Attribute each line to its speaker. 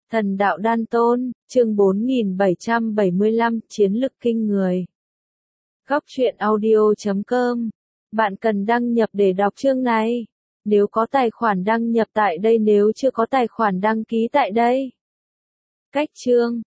Speaker 1: Thần đạo đan tôn, chương 4775, chiến lực kinh người. Góc truyện audio.com. Bạn cần đăng nhập để đọc chương này. Nếu có tài khoản đăng nhập tại đây, nếu chưa có tài khoản đăng ký tại đây. Cách chương,